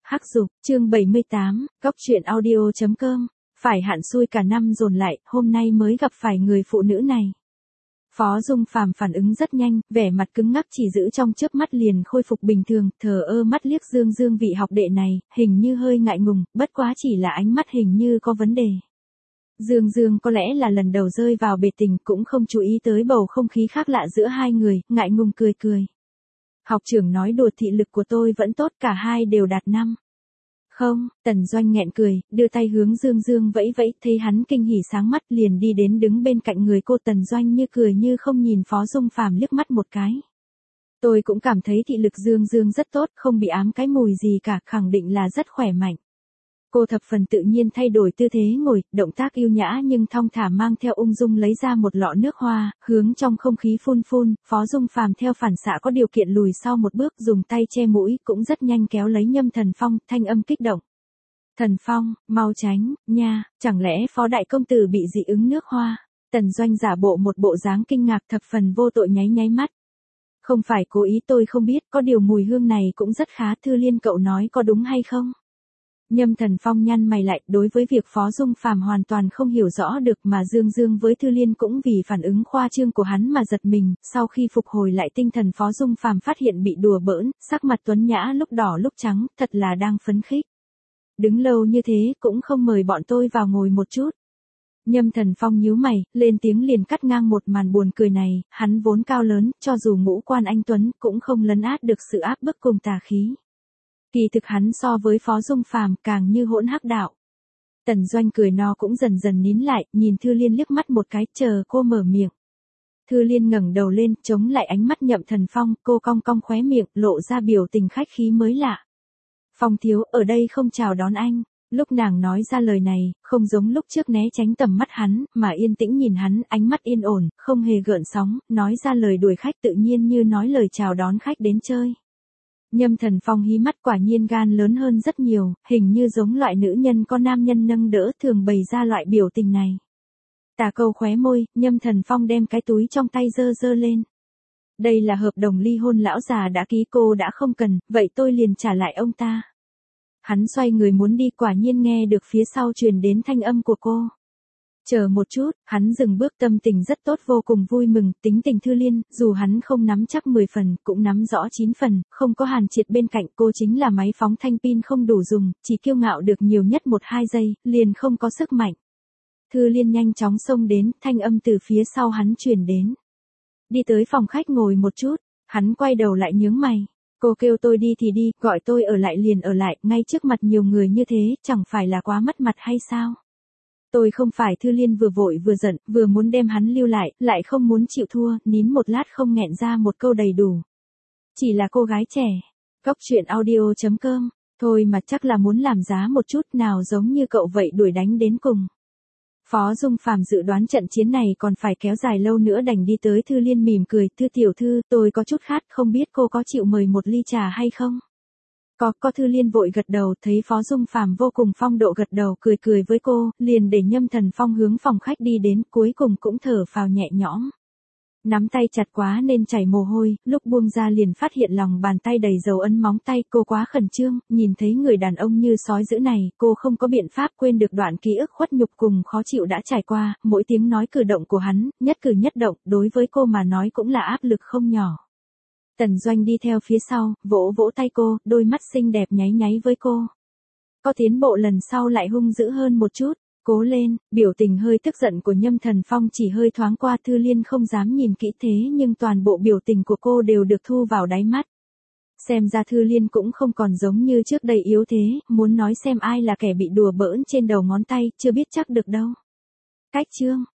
Hắc Dục, chương 78, Cóc truyện audio.com, phải hạn xui cả năm dồn lại, hôm nay mới gặp phải người phụ nữ này. Phó Dung Phàm phản ứng rất nhanh, vẻ mặt cứng ngắc chỉ giữ trong chớp mắt liền khôi phục bình thường, thờ ơ mắt liếc Dương Dương vị học đệ này, hình như hơi ngại ngùng, bất quá chỉ là ánh mắt hình như có vấn đề. Dương Dương có lẽ là lần đầu rơi vào bể tình cũng không chú ý tới bầu không khí khác lạ giữa hai người, ngại ngùng cười cười. Học trưởng nói đùa thị lực của tôi vẫn tốt, cả hai đều đạt 5. Không, Tần Doanh nghẹn cười, đưa tay hướng Dương Dương vẫy vẫy, thấy hắn kinh hỉ sáng mắt liền đi đến đứng bên cạnh người cô. Tần Doanh như cười như không nhìn Phó Dung Phàm liếc mắt một cái. Tôi cũng cảm thấy thị lực Dương Dương rất tốt, không bị ám cái mùi gì cả, khẳng định là rất khỏe mạnh. Cô thập phần tự nhiên thay đổi tư thế ngồi, động tác yêu nhã nhưng thong thả mang theo ung dung lấy ra một lọ nước hoa, hướng trong không khí phun phun. Phó Dung Phàm theo phản xạ có điều kiện lùi sau một bước, dùng tay che mũi, cũng rất nhanh kéo lấy Nhâm Thần Phong, thanh âm kích động. Thần Phong, mau tránh, nha, chẳng lẽ Phó đại công tử bị dị ứng nước hoa? Tần Doanh giả bộ một bộ dáng kinh ngạc thập phần vô tội nháy nháy mắt. Không phải cố ý, tôi không biết, có điều mùi hương này cũng rất khá. Thư Liên cậu nói có đúng hay không? Nhâm Thần Phong nhăn mày lại, đối với việc Phó Dung Phàm hoàn toàn không hiểu rõ được, mà Dương Dương với Thư Liên cũng vì phản ứng khoa trương của hắn mà giật mình. Sau khi phục hồi lại tinh thần, Phó Dung Phàm phát hiện bị đùa bỡn, sắc mặt tuấn nhã lúc đỏ lúc trắng, thật là đang phấn khích. Đứng lâu như thế cũng không mời bọn tôi vào ngồi một chút. Nhâm Thần Phong nhíu mày, lên tiếng liền cắt ngang một màn buồn cười này. Hắn vốn cao lớn, cho dù ngũ quan anh tuấn cũng không lấn át được sự áp bức cùng tà khí. Kỳ thực hắn so với Phó Dung Phàm càng như hỗn hắc đạo. Tần Doanh cười no cũng dần dần nín lại, nhìn Thư Liên liếc mắt một cái, chờ cô mở miệng. Thư Liên ngẩng đầu lên, chống lại ánh mắt Nhậm Thần Phong, cô cong cong khóe miệng, lộ ra biểu tình khách khí mới lạ. Phong thiếu, ở đây không chào đón anh. Lúc nàng nói ra lời này, không giống lúc trước né tránh tầm mắt hắn, mà yên tĩnh nhìn hắn, ánh mắt yên ổn, không hề gợn sóng, nói ra lời đuổi khách tự nhiên như nói lời chào đón khách đến chơi. Nhâm Thần Phong hí mắt, quả nhiên gan lớn hơn rất nhiều, hình như giống loại nữ nhân có nam nhân nâng đỡ thường bày ra loại biểu tình này. Tà câu khóe môi, Nhâm Thần Phong đem cái túi trong tay giơ giơ lên. Đây là hợp đồng ly hôn lão già đã ký, cô đã không cần, vậy tôi liền trả lại ông ta. Hắn xoay người muốn đi, quả nhiên nghe được phía sau truyền đến thanh âm của cô. Chờ một chút, hắn dừng bước, tâm tình rất tốt, vô cùng vui mừng. Tính tình Thư Liên, dù hắn không nắm chắc 10 phần, cũng nắm rõ 9 phần, không có Hàn Triệt bên cạnh, cô chính là máy phóng thanh pin không đủ dùng, chỉ kiêu ngạo được nhiều nhất 1-2 giây, liền không có sức mạnh. Thư Liên nhanh chóng xông đến, thanh âm từ phía sau hắn truyền đến. Đi tới phòng khách ngồi một chút, hắn quay đầu lại nhướng mày. Cô kêu tôi đi thì đi, gọi tôi ở lại liền ở lại, ngay trước mặt nhiều người như thế, chẳng phải là quá mất mặt hay sao? Tôi không phải. Thư Liên vừa vội vừa giận, vừa muốn đem hắn lưu lại không muốn chịu thua, nín một lát không nghẹn ra một câu đầy đủ. Chỉ là cô gái trẻ. Cóc truyện audio.com, thôi mà chắc là muốn làm giá một chút, nào giống như cậu vậy, đuổi đánh đến cùng. Phó Dung Phàm dự đoán trận chiến này còn phải kéo dài lâu nữa, đành đi tới. Thư Liên mỉm cười, Thư tiểu thư, tôi có chút khát, không biết cô có chịu mời một ly trà hay không? Có. Thư Liên vội gật đầu, thấy Phó Dung Phàm vô cùng phong độ gật đầu, cười với cô, liền để Nhâm Thần Phong hướng phòng khách đi đến, cuối cùng cũng thở phào nhẹ nhõm. Nắm tay chặt quá nên chảy mồ hôi, lúc buông ra liền phát hiện lòng bàn tay đầy dấu ấn móng tay, cô quá khẩn trương, nhìn thấy người đàn ông như sói dữ này, cô không có biện pháp quên được đoạn ký ức khuất nhục cùng khó chịu đã trải qua, mỗi tiếng nói cử động của hắn, nhất cử nhất động, đối với cô mà nói cũng là áp lực không nhỏ. Tần Doanh đi theo phía sau, vỗ vỗ tay cô, đôi mắt xinh đẹp nháy nháy với cô. Có tiến bộ, lần sau lại hung dữ hơn một chút, cố lên. Biểu tình hơi tức giận của Nhâm Thần Phong chỉ hơi thoáng qua, Thư Liên không dám nhìn kỹ thế nhưng toàn bộ biểu tình của cô đều được thu vào đáy mắt. Xem ra Thư Liên cũng không còn giống như trước đây yếu thế, muốn nói xem ai là kẻ bị đùa bỡn trên đầu ngón tay, chưa biết chắc được đâu. Cách chương.